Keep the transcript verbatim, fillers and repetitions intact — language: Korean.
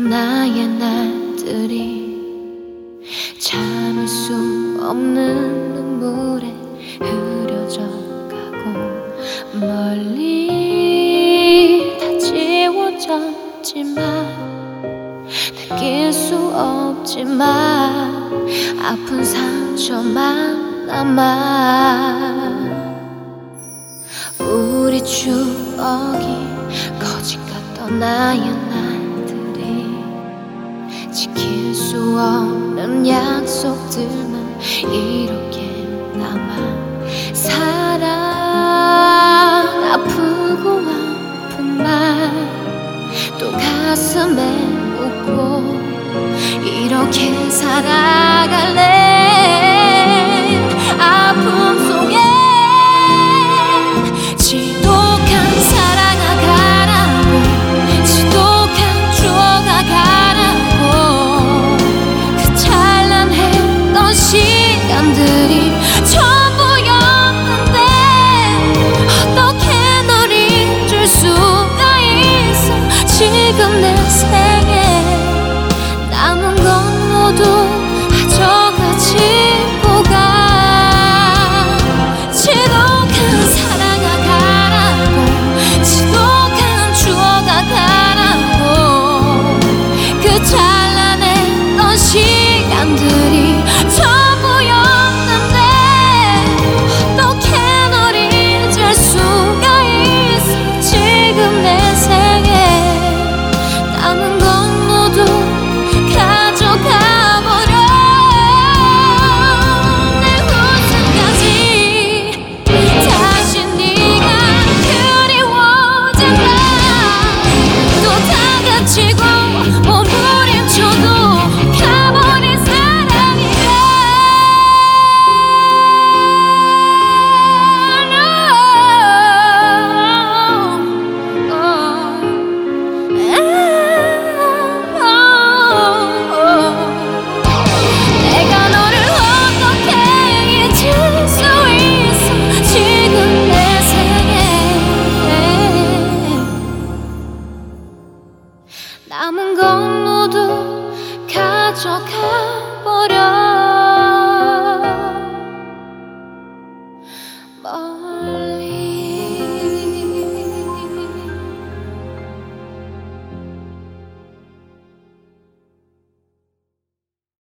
나의 날들이 참을 수 없는 눈물에 흐려져 가고 멀리 다 지워졌지만 느낄 수 없지만 아픈 상처만 남아. 우리 추억이 거짓 같던 나의 날들이 지킬 수 없는 약속들만 이렇게 남아. 사랑 아프고 아픈 말 또 가슴에 묻고 이렇게 살아갈래.